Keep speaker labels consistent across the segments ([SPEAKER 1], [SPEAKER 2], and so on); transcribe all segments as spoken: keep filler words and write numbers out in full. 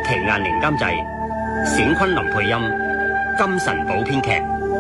[SPEAKER 1] 奇雁翎監製，冼昆林配音，金神寶編劇。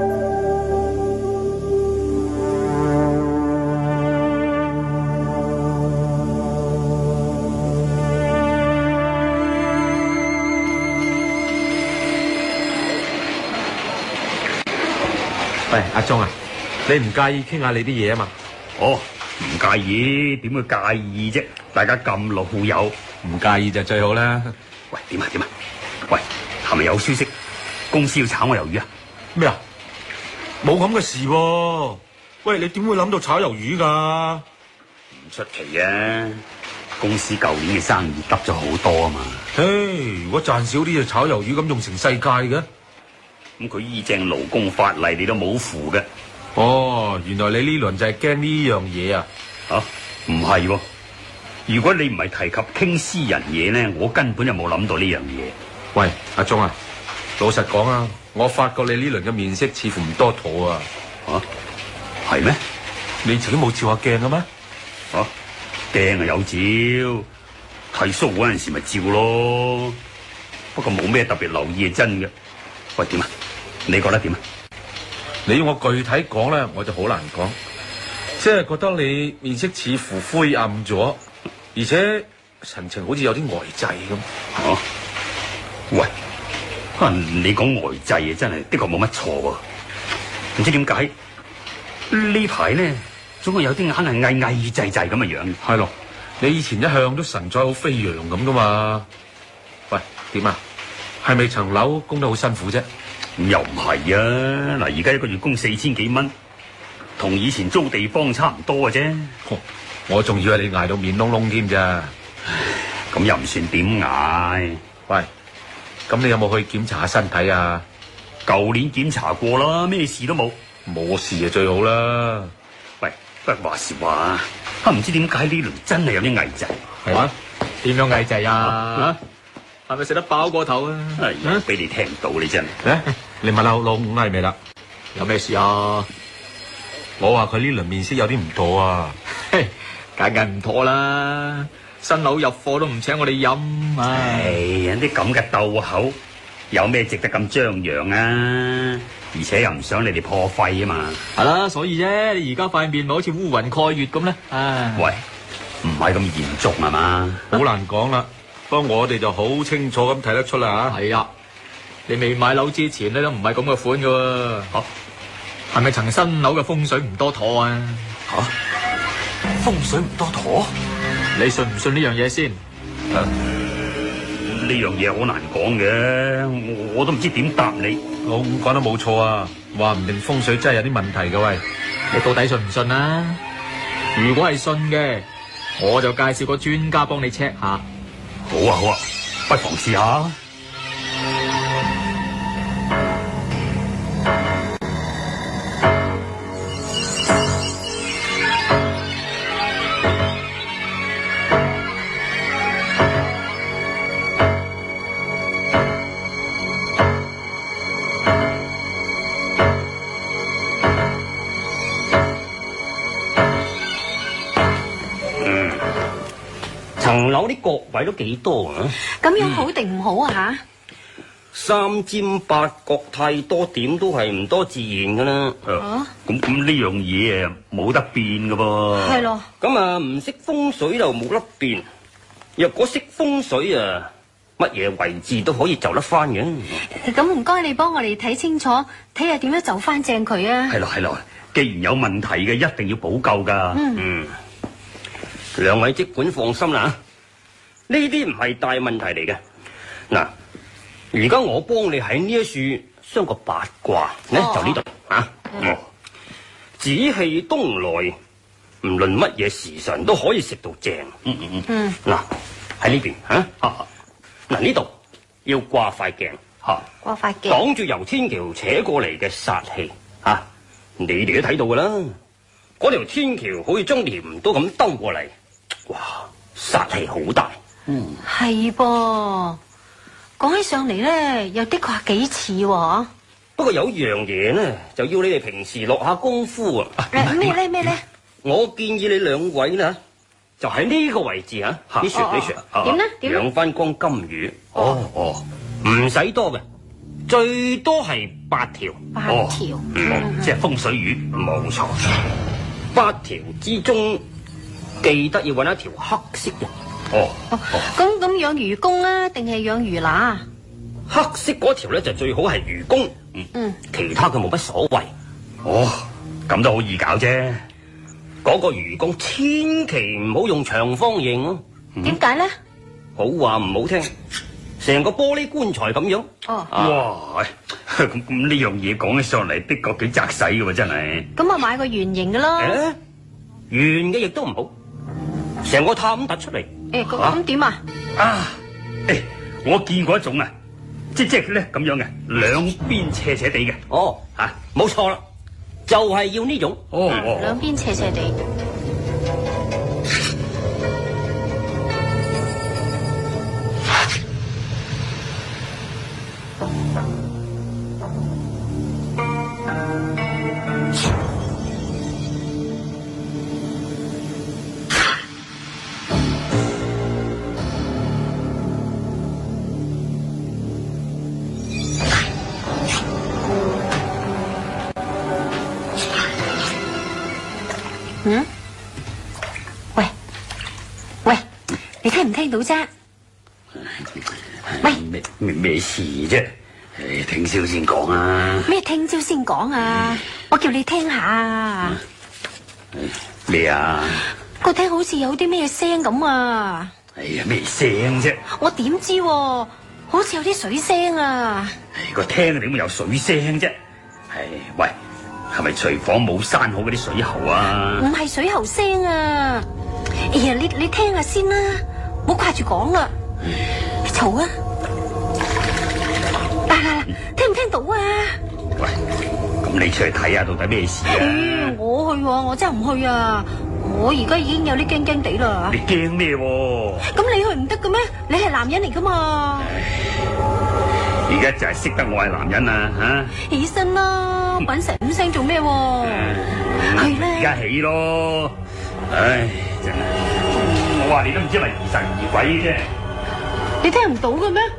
[SPEAKER 2] 喂，阿鐘啊，你唔介意傾下你啲嘢啊嘛？
[SPEAKER 3] 哦，唔介意，點會介意啫？大家咁老友，
[SPEAKER 2] 唔介意就最好啦。
[SPEAKER 3] 喂，點啊點啊？喂，係咪有消息？公司要炒我魷魚啊？
[SPEAKER 2] 咩啊？冇咁嘅事喎。喂，你點會諗到炒魷魚噶？
[SPEAKER 3] 唔出奇啊！公司舊年嘅生意得咗好多啊嘛。
[SPEAKER 2] 嘿，如果賺少啲就炒魷魚咁用成世界嘅。
[SPEAKER 3] 咁佢依正勞工法例，你都冇符嘅。
[SPEAKER 2] 哦，原來你呢輪就係驚呢樣嘢啊？
[SPEAKER 3] 啊，唔係喎。如果你唔係提及傾私人嘢咧，我根本就冇諗到呢樣嘢。
[SPEAKER 2] 喂，阿鐘啊，老實講啊，我發覺你呢輪嘅面色似乎唔多妥啊。
[SPEAKER 3] 啊，係咩？
[SPEAKER 2] 你自己冇照下鏡嘅咩？
[SPEAKER 3] 啊，鏡啊有照，剃鬚嗰陣時咪照咯。不過冇咩特別留意係真嘅。喂，點啊？你覺得點啊？
[SPEAKER 2] 你要我具體講咧，我就好難講，即係覺得你面色似乎灰暗咗，而且神情好似有啲呆滯咁。
[SPEAKER 3] 吓、啊？喂，啊、你講呆滯啊，真係的確冇乜錯喎。唔知點解呢排咧，總係有啲硬係翳翳滯滯咁嘅樣。
[SPEAKER 2] 係咯，你以前一向都神采好飛揚咁噶嘛？喂，點啊？係咪層樓供得好辛苦啫？
[SPEAKER 3] 咁又唔係啊！嗱，而家一個月供四千幾蚊，同以前租地方差唔多嘅啫。
[SPEAKER 2] 我仲以為你捱到面窿窿添咋？
[SPEAKER 3] 咁又唔算點捱。
[SPEAKER 2] 喂，咁你有冇去檢查下身體啊？
[SPEAKER 3] 舊年檢查過啦，咩事都冇。
[SPEAKER 2] 冇事就最好啦。
[SPEAKER 3] 喂，不過話時話啊，唔知點解呢輪真係有啲翳滯。
[SPEAKER 2] 係啊？點樣翳滯啊？係咪食得飽過頭啊？
[SPEAKER 3] 哎呀，俾你聽到你真
[SPEAKER 2] 係。你問下老五係咪啦？
[SPEAKER 4] 有咩事啊？
[SPEAKER 2] 我話佢呢輪面色有啲唔妥啊。
[SPEAKER 4] 嘿，梗係唔妥啦！新樓入貨都唔請我哋飲，唉！
[SPEAKER 3] 哎呀，啲咁嘅鬥口，有咩值得咁張揚啊？而且又唔想你哋破費啊嘛。
[SPEAKER 4] 係啦，所以啫，你而家塊面咪好似烏雲蓋月咁咧。唉，
[SPEAKER 3] 喂，唔係咁嚴重係嘛？
[SPEAKER 2] 好難講啦。不過我哋就好清楚咁睇得出啦嚇。
[SPEAKER 4] 係啊，你未買樓之前咧都唔係咁嘅款噶。
[SPEAKER 3] 嚇，
[SPEAKER 4] 係咪層新樓嘅風水唔多妥啊？
[SPEAKER 3] 嚇，風水唔多妥？
[SPEAKER 4] 你信唔信呢樣嘢先？
[SPEAKER 3] 啊，呢樣嘢好難講嘅，我我都唔知點答你。
[SPEAKER 2] 老五講得冇錯啊，話唔定風水真係有啲問題嘅喂。
[SPEAKER 4] 你到底信唔信啊？如果係信嘅，我就介紹個專家幫你 check 下。
[SPEAKER 3] 好啊好啊，不妨試下。層樓啲角位都幾多啊？
[SPEAKER 5] 咁樣好定唔好啊？吓、嗯，
[SPEAKER 1] 三尖八角太多點都係唔多自然噶啦。
[SPEAKER 3] 啊，咁咁呢樣嘢誒冇得變噶噃。
[SPEAKER 5] 係咯。
[SPEAKER 1] 咁啊，唔識風水就冇得變。若果識風水啊，乜嘢位置都可以就得翻嘅。
[SPEAKER 5] 咁唔該，你幫我哋睇清楚，睇下點樣就翻正佢啊。
[SPEAKER 3] 係咯係咯，既然有問題嘅，一定要補救噶。
[SPEAKER 5] 嗯。
[SPEAKER 1] 嗯，兩位職管放心啦，呢啲唔係大問題嚟嘅。嗱，而家我幫你喺呢一處相個八卦咧，就呢度啊。嗯。紫氣東來，唔論乜嘢時辰都可以食到正。嗯嗯嗯。嗯。嗱，喺呢邊吓。嗱，呢度要掛塊鏡吓，
[SPEAKER 5] 掛塊鏡
[SPEAKER 1] 擋住由天橋扯過嚟嘅煞氣吓。你哋都睇到噶啦，嗰條天橋好似將鐮刀咁兜過嚟，哇，煞氣好大。嗯，
[SPEAKER 5] 係噃，講起上嚟咧，又的確係幾似喎。
[SPEAKER 1] 不過有樣嘢呢，就要你哋平時落下功夫啊。
[SPEAKER 5] 咩咧咩咧？
[SPEAKER 1] 我建議你兩位啦， 就喺呢個位置啊！
[SPEAKER 3] 嚇
[SPEAKER 1] 你説你説，
[SPEAKER 3] 啊
[SPEAKER 5] 點呢點呢
[SPEAKER 1] 養翻缸金魚，
[SPEAKER 3] 哦哦
[SPEAKER 1] 唔使多嘅，最多係八條，
[SPEAKER 5] 八
[SPEAKER 3] 哦
[SPEAKER 5] 條。
[SPEAKER 3] 哦，即係風水魚。
[SPEAKER 1] 冇錯。八條之中，記得要揾一條黑色嘅。
[SPEAKER 3] 哦
[SPEAKER 5] 哦，咁咁養魚公啊，定係養魚乸啊？
[SPEAKER 1] 黑色嗰條咧就最好係魚公，
[SPEAKER 5] 嗯，
[SPEAKER 1] 其他佢冇乜所謂。
[SPEAKER 3] 哦，咁都好易搞啫。
[SPEAKER 1] 嗰個魚公千祈唔好用長方形咯，
[SPEAKER 5] 點解咧？
[SPEAKER 1] 好話唔好聽，成個玻璃棺材咁樣。
[SPEAKER 5] 哦，
[SPEAKER 3] 哇，咁咁呢樣嘢講起上嚟，的確幾窄使嘅喎，真係。
[SPEAKER 5] 咁啊買個圓形嘅咯。
[SPEAKER 1] 誒，圓嘅亦都唔好，成個塔咁突出嚟。
[SPEAKER 5] 誒，咁咁點啊？
[SPEAKER 3] 啊，誒，我見過一種啊，即即係咧咁樣嘅，兩邊斜斜地嘅。
[SPEAKER 1] 哦，吓，冇錯啦，就係要呢種。
[SPEAKER 3] 哦
[SPEAKER 5] 兩邊斜斜地。嗯？喂喂，你聽唔聽到啫？喂，
[SPEAKER 3] 咩咩咩事啫？誒，聽朝先講啊。
[SPEAKER 5] 咩聽朝先講啊？我叫你聽下啊！
[SPEAKER 3] 咩啊？
[SPEAKER 5] 個廳好似有啲咩聲咁啊！
[SPEAKER 3] 哎呀，咩聲啫？
[SPEAKER 5] 我點知喎？好似有啲水聲啊！
[SPEAKER 3] 唉，個廳點會有水聲啫？唉，喂，係咪廚房冇閂好嗰啲水喉啊？
[SPEAKER 5] 唔係水喉聲啊！哎呀，你你聽下先啦，唔好掛住講啦，嘈啊！嗱嗱嗱，聽唔聽到啊？
[SPEAKER 3] 喂，咁你出嚟睇下到底咩事啊？
[SPEAKER 5] 嗯，我去喎，我真係唔去啊！我而家已經有啲驚驚地啦。
[SPEAKER 3] 你驚咩喎？
[SPEAKER 5] 咁你去唔得嘅咩？你係男人嚟噶嘛？
[SPEAKER 3] 而家就係識得我係男人啊，吓！
[SPEAKER 5] 起身啦，搵成五聲做咩？係
[SPEAKER 3] 而家
[SPEAKER 5] 咧，
[SPEAKER 3] 起咯，唉，真係，我話你都唔知係咪疑神疑鬼啫。
[SPEAKER 5] 你聽唔到嘅咩？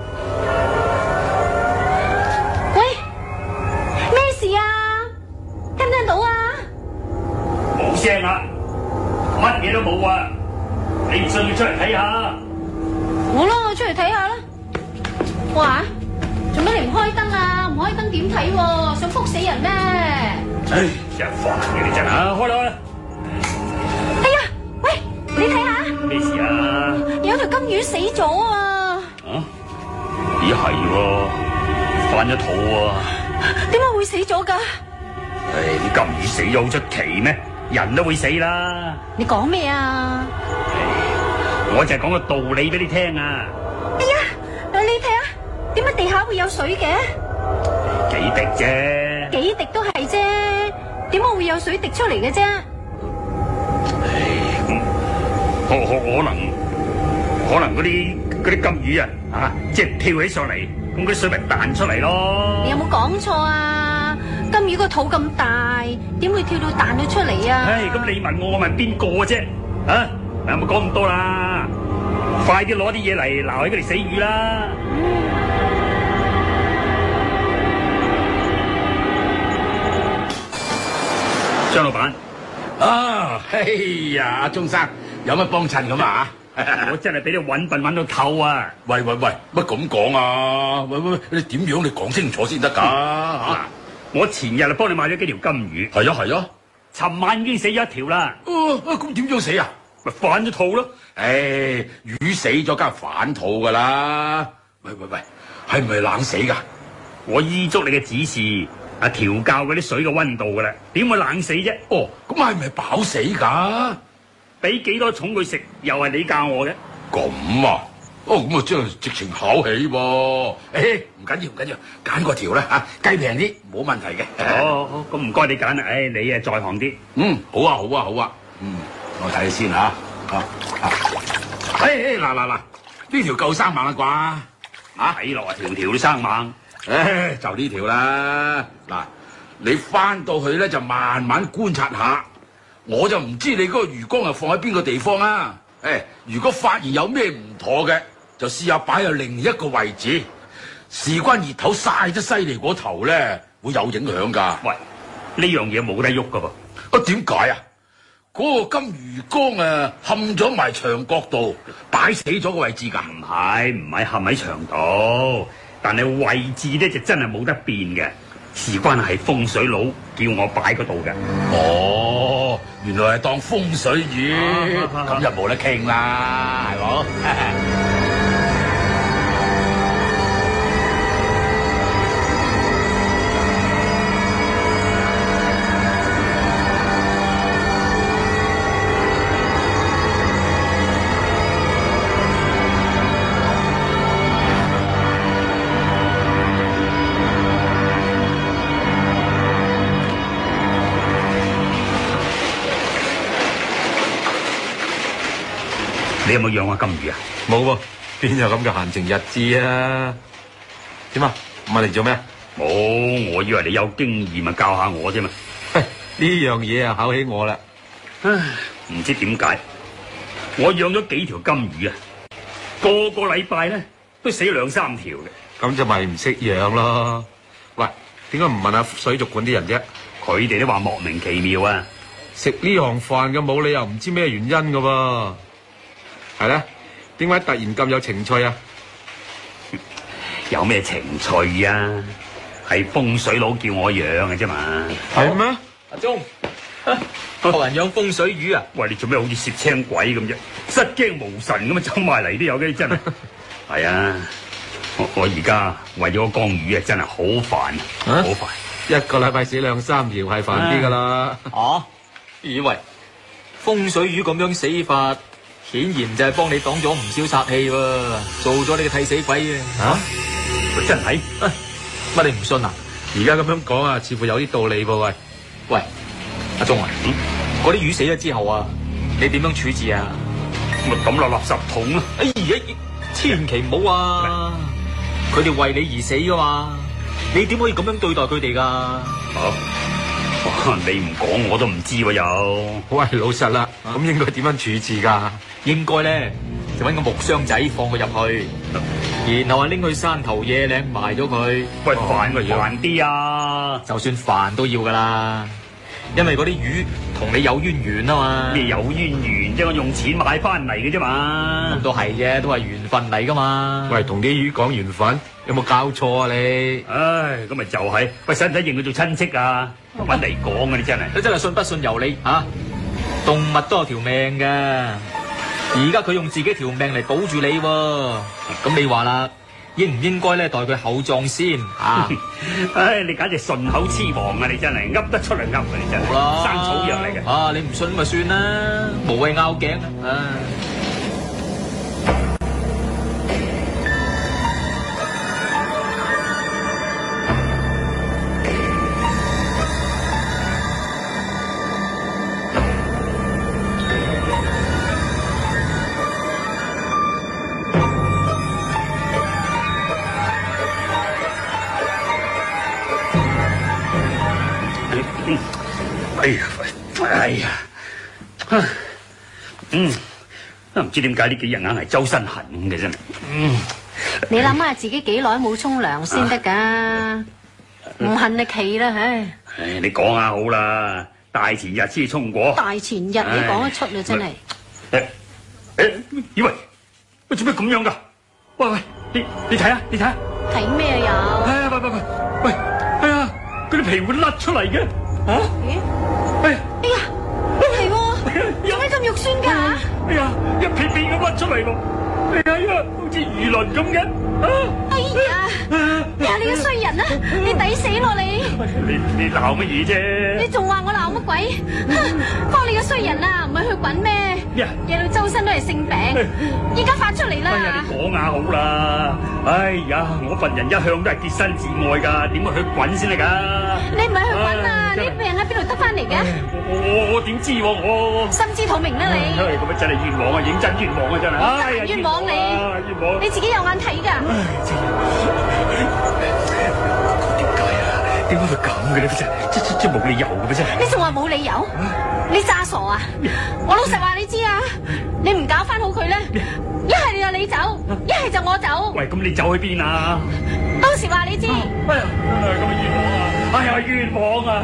[SPEAKER 5] 喂，咩事啊？聽唔聽到啊？
[SPEAKER 3] 冇聲啊，乜嘢都冇啊！你唔信要出嚟睇下。
[SPEAKER 5] 好啦，我出嚟睇下啦。哇，做乜你唔開燈啊？唔開燈點睇喎？想撲死人咩？
[SPEAKER 3] 唉，真係煩嘅你真係啊！開啦開啦！
[SPEAKER 5] 哎呀，喂，你睇下，
[SPEAKER 3] 咩事啊？
[SPEAKER 5] 有條金魚死咗啊！
[SPEAKER 3] 啊？咦係喎，翻咗肚喎。
[SPEAKER 5] 點解會死咗㗎？
[SPEAKER 3] 唉，啲金魚死咗好出奇咩？人都會死啦。
[SPEAKER 5] 你講咩啊？
[SPEAKER 3] 我就係講個道理俾你聽啊！
[SPEAKER 5] 哎呀，你睇下，點解地下會有水嘅？
[SPEAKER 3] 幾滴啫。
[SPEAKER 5] 幾滴都係啫，點解會有水滴出嚟嘅啫？
[SPEAKER 3] 可可可能可能嗰啲嗰啲金魚啊，啊，即係跳起上嚟，咁嗰啲水咪彈出嚟咯。
[SPEAKER 5] 你有冇講錯啊？金魚個肚咁大，點會跳到彈到出嚟啊？
[SPEAKER 3] 唉，咁你問我，我問邊個啫？啊，有冇講咁多啦？快啲攞啲嘢嚟撈起嗰條死魚啦！張老闆，
[SPEAKER 2] 啊，哎呀，鐘生有乜幫襯咁啊？
[SPEAKER 3] 我真係俾你揾笨揾到透啊！
[SPEAKER 2] 喂喂喂，乜咁講啊？喂喂喂，你點樣你講清楚先得㗎
[SPEAKER 3] 嗱，
[SPEAKER 2] 嚇？
[SPEAKER 3] 我前日啊幫你買咗幾條金魚，
[SPEAKER 2] 係啊係啊，
[SPEAKER 3] 尋晚已經死咗一條啦，
[SPEAKER 2] 啊啊咁點樣死啊？
[SPEAKER 3] 咪反咗肚咯。
[SPEAKER 2] 唉，魚死咗梗係反肚㗎啦。喂喂喂，係唔係冷死㗎？
[SPEAKER 3] 我依足你嘅指示啊，調校嗰啲水嘅溫度㗎啦，點會冷死啫？
[SPEAKER 2] 哦，咁係咪飽死㗎？
[SPEAKER 3] 俾幾多重佢食，又係你教我嘅。
[SPEAKER 2] 咁啊，哦咁啊真係直情考起喎。誒唔緊要唔緊要，揀個條啦嚇，計平啲冇問題嘅。
[SPEAKER 3] 哦，好，咁唔該你揀啦。唉，你啊在行啲。
[SPEAKER 2] 嗯，好啊好啊好啊。嗯，我睇下先嚇。啊啊，誒誒嗱嗱嗱，呢條夠生猛啦啩？
[SPEAKER 3] 啊，睇落啊條條都生猛。
[SPEAKER 2] 誒就呢條啦。嗱，你翻到去咧就慢慢觀察下。 我就唔知你嗰個魚缸係放喺邊個地方啊！誒，如果發現有咩唔妥嘅，就試下擺喺另一個位置。事關熱頭曬得犀利嗰頭咧，會有影響㗎。
[SPEAKER 3] 喂，呢樣嘢冇得喐㗎噃。
[SPEAKER 2] 啊，點解啊？嗰、個金魚缸啊，陷咗埋牆角度，擺死咗個位置㗎。
[SPEAKER 3] 唔係唔係陷喺牆度，但係位置咧就真係冇得變嘅。事關係風水佬叫我擺嗰度嘅。
[SPEAKER 2] 哦，原來係當風水魚，咁、
[SPEAKER 3] 啊、
[SPEAKER 2] 就冇得傾啦，係冇？
[SPEAKER 3] 你有冇養過金魚啊？
[SPEAKER 2] 冇喎，邊有咁嘅閒情逸致啊？點啊？問嚟做咩？
[SPEAKER 3] 冇，我以為你有經驗咪教下我啫嘛。
[SPEAKER 2] 呢樣嘢啊，考起我啦。
[SPEAKER 3] 唉，唔知點解，我養咗幾條金魚啊，個個禮拜咧都死兩三條嘅。
[SPEAKER 2] 咁就咪唔識養咯。喂，點解唔問下水族館啲人啫？
[SPEAKER 3] 佢哋都話莫名其妙啊。
[SPEAKER 2] 食呢行飯嘅冇理由唔知咩原因㗎喎。係咧，點解突然咁有情趣啊？
[SPEAKER 3] 有咩情趣啊？係風水佬叫我養嘅啫嘛。
[SPEAKER 2] 係咩？
[SPEAKER 4] 阿鐘，學人養風水魚啊？
[SPEAKER 3] 喂，你做咩好似攝青鬼咁啫？失驚無神咁啊，走埋嚟都有嘅，真係。係啊，我我而家為咗個缸魚啊，真係好煩，好煩。
[SPEAKER 2] 一個禮拜死兩三條係煩啲噶啦。
[SPEAKER 4] 啊？以為風水魚咁樣死法？顯然就係幫你擋咗唔少煞氣喎，做咗你嘅替死鬼啊！
[SPEAKER 2] 嚇，
[SPEAKER 3] 喂，真係
[SPEAKER 4] 乜你唔信啊？
[SPEAKER 2] 而家咁樣講啊，似乎有啲道理噃。喂，
[SPEAKER 4] 喂，阿鐘啊，嗰啲魚死咗之後啊，你點樣處置啊？
[SPEAKER 3] 咪抌落垃圾桶咯！
[SPEAKER 4] 哎呀，千祈唔好啊！佢哋為你而死噶嘛，你點可以咁樣對待佢哋噶？
[SPEAKER 3] 好。你唔講我都唔知喎又。
[SPEAKER 2] 喂，老實啦，咁應該點樣處置噶？
[SPEAKER 4] 應該咧就搵個木箱仔放佢入去，然後啊拎去山頭野嶺埋咗佢。
[SPEAKER 3] 喂，煩咪煩啲啊！
[SPEAKER 4] 就算煩都要噶啦，因為嗰啲魚同你有淵源啊嘛。
[SPEAKER 3] 咩有淵源啫？我用錢買翻嚟嘅啫嘛。
[SPEAKER 4] 咁都係啫，都係緣分嚟噶嘛。
[SPEAKER 2] 喂，同啲魚講緣分，有冇搞錯啊你？
[SPEAKER 3] 唉，咁咪就係、是，喂，使唔使認佢做親戚啊？搵嚟講啊！你真係，
[SPEAKER 4] 你真係信不信由你吓、啊。動物都有條命噶，而家佢用自己條命嚟保住你、啊，咁你話啦，應唔應該咧代佢厚葬先啊？
[SPEAKER 3] 唉，你簡直順口雌黃啊！你真係噏得出嚟噏啊！你真係，生草藥嚟嘅。
[SPEAKER 4] 啊，你唔信咪算啦，無謂拗頸啊！
[SPEAKER 3] 哎呀，哎呀，嗯，都唔知點解呢幾日硬係周身痕嘅真係。嗯，
[SPEAKER 5] 你諗下自己幾耐冇沖涼先得噶，唔痕就奇啦，唉。
[SPEAKER 3] 唉，你講下好啦，大前日先沖過。
[SPEAKER 5] 大前日你講得出啦，真係。
[SPEAKER 3] 誒誒，以為喂做咩咁樣噶？喂喂，你你睇下，你睇下。
[SPEAKER 5] 睇咩有？
[SPEAKER 3] 哎呀，喂喂喂，喂，哎呀，嗰啲皮會甩出嚟嘅。啊？
[SPEAKER 5] 咦？
[SPEAKER 3] 哎
[SPEAKER 5] 哎呀，係喎，做咩咁肉酸㗎？
[SPEAKER 3] 哎呀，一片片咁甩出嚟喎！哎呀，好似魚鱗咁嘅。
[SPEAKER 5] 哎呀，呀你個衰人啊！你抵死咯你！
[SPEAKER 3] 你你鬧乜嘢啫？
[SPEAKER 5] 你仲話我鬧乜鬼？幫你個衰人啊，唔係去滾咩？惹到周身都係性病，依家發出嚟啦！
[SPEAKER 3] 哎呀，你講下好啦！哎呀，我份人一向都係潔身自愛㗎，點會去滾先得㗎？
[SPEAKER 5] 你唔係去滾啊！你病喺邊度得翻嚟嘅？
[SPEAKER 3] 我我我點知喎？我
[SPEAKER 5] 心知肚明啦你！
[SPEAKER 3] 咁啊真係冤枉啊！認真冤枉啊！真係！哎呀，
[SPEAKER 5] 冤枉你！
[SPEAKER 3] 冤枉！
[SPEAKER 5] 你自己有眼睇㗎！
[SPEAKER 3] 點解啊？ 點解會咁嘅咧？真係，即即即冇理由嘅咩？真係。
[SPEAKER 5] 你仲話冇理由？你詐傻啊！我老實話你知啊，你唔搞翻好佢咧，一係你就你走，一係就我走。
[SPEAKER 3] 喂，咁你走去邊啊？
[SPEAKER 5] 當時話你知。
[SPEAKER 3] 哎呀，咁冤枉啊！哎呀，冤枉啊！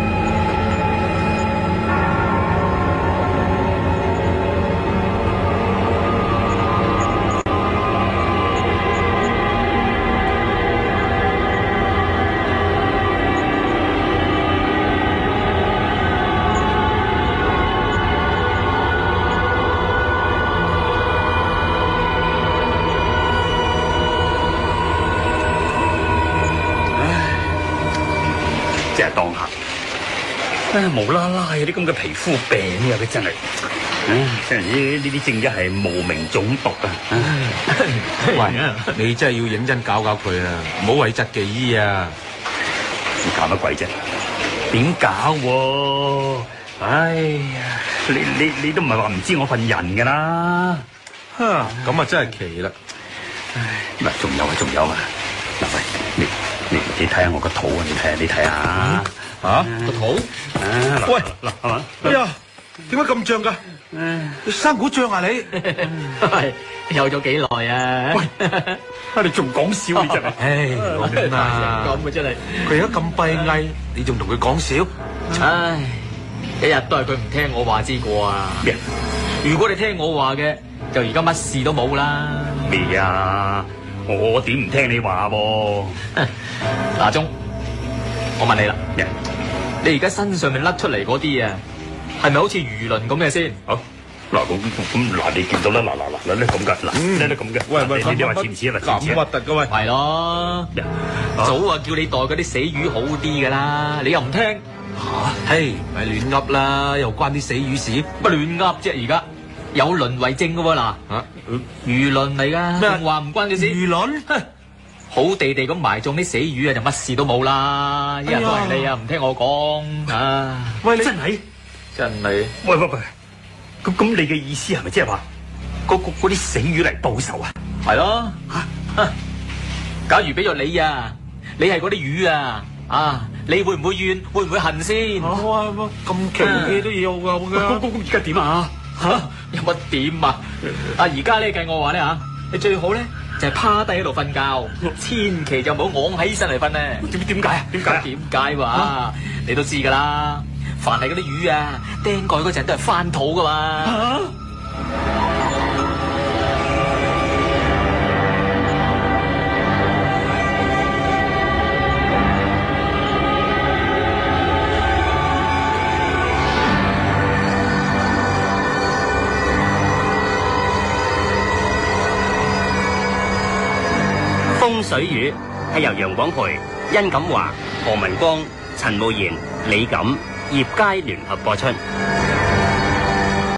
[SPEAKER 3] 即係當下，唉，無啦啦有啲咁嘅皮膚病啊！佢真係，唉，真係呢呢啲正一係無名腫毒啊！
[SPEAKER 6] 喂，你真係要認真搞搞佢啊，唔好諱疾忌醫啊！
[SPEAKER 3] 你搞乜鬼啫？點搞喎？哎呀，你你你都唔係話唔知我份人㗎啦！
[SPEAKER 6] 哈，咁啊真係奇啦！
[SPEAKER 3] 唉，嗱，仲有啊，仲有啊！嗱，喂，你你你睇下我個肚啊！你睇下，你睇下
[SPEAKER 6] 嚇
[SPEAKER 4] 個肚，
[SPEAKER 3] 啊！
[SPEAKER 6] 喂
[SPEAKER 3] 嗱，係嘛？
[SPEAKER 6] 哎呀，點解咁脹㗎？你生股脹啊你？
[SPEAKER 4] 係有咗幾耐啊？
[SPEAKER 3] 喂，啊你仲講笑你真係！
[SPEAKER 6] 唉，咁啊，
[SPEAKER 4] 咁啊真係，
[SPEAKER 6] 佢而家咁閉翳，你仲同佢講笑？
[SPEAKER 4] 唉，一日都係佢唔聽我話之過啊！
[SPEAKER 3] 咩
[SPEAKER 4] 如果你聽我話嘅，就而家乜事都冇啦。
[SPEAKER 3] 咩啊？我點唔聽你話喎？
[SPEAKER 4] 嗱，鐘，我問你啦，
[SPEAKER 3] 咩？
[SPEAKER 4] 你而家身上面甩出嚟嗰啲啊，係咪好似魚鱗咁嘅先？
[SPEAKER 3] 好嗱，咁咁嗱，你見到啦，嗱嗱嗱嗱咧咁噶，嗱咧咧咁嘅。
[SPEAKER 6] 喂喂，
[SPEAKER 3] 你你話似唔似啊？嗱，似唔似
[SPEAKER 6] 咁核
[SPEAKER 3] 啊？
[SPEAKER 6] 突嘅喂！
[SPEAKER 4] 係咯，早啊叫你代嗰啲死魚好啲噶啦，你又唔聽，
[SPEAKER 6] 嚇，嘿，咪亂噏啦，又關啲死魚事？
[SPEAKER 4] 乜亂噏啫？而家有鱗為證噶喎，嗱，
[SPEAKER 6] 嚇，
[SPEAKER 4] 魚鱗嚟噶，
[SPEAKER 6] 咩
[SPEAKER 4] 仲話唔關佢事？
[SPEAKER 6] 魚鱗？
[SPEAKER 4] 哼好地地咁埋葬啲死魚啊，就乜事都冇啦！一日都係你啊，唔聽我講啊！
[SPEAKER 6] 喂你
[SPEAKER 3] 真係？
[SPEAKER 4] 真係
[SPEAKER 3] 喂喂喂，咁咁你嘅意思係咪即係話嗰嗰嗰啲死魚嚟報仇啊？
[SPEAKER 4] 係咯嚇。假如俾咗你啊，你係嗰啲魚啊，啊，你會唔會怨？會唔會恨先？
[SPEAKER 6] 哇哇，咁奇嘅都有㗎
[SPEAKER 3] 咁咁咁而家點啊？
[SPEAKER 4] 嚇有乜點啊？啊而家咧計我話咧嚇，你最好咧就係趴低喺度瞓覺，千祈就唔好昂起身嚟瞓咧。
[SPEAKER 3] 點點解啊？點解啊？
[SPEAKER 4] 點解喎？你都知㗎啦，凡係嗰啲魚啊，釘蓋嗰陣都係翻肚㗎嘛。
[SPEAKER 3] 嚇！風水魚係由楊廣培、殷錦華、何文光、陳慕賢、李錦、葉佳聯合播出。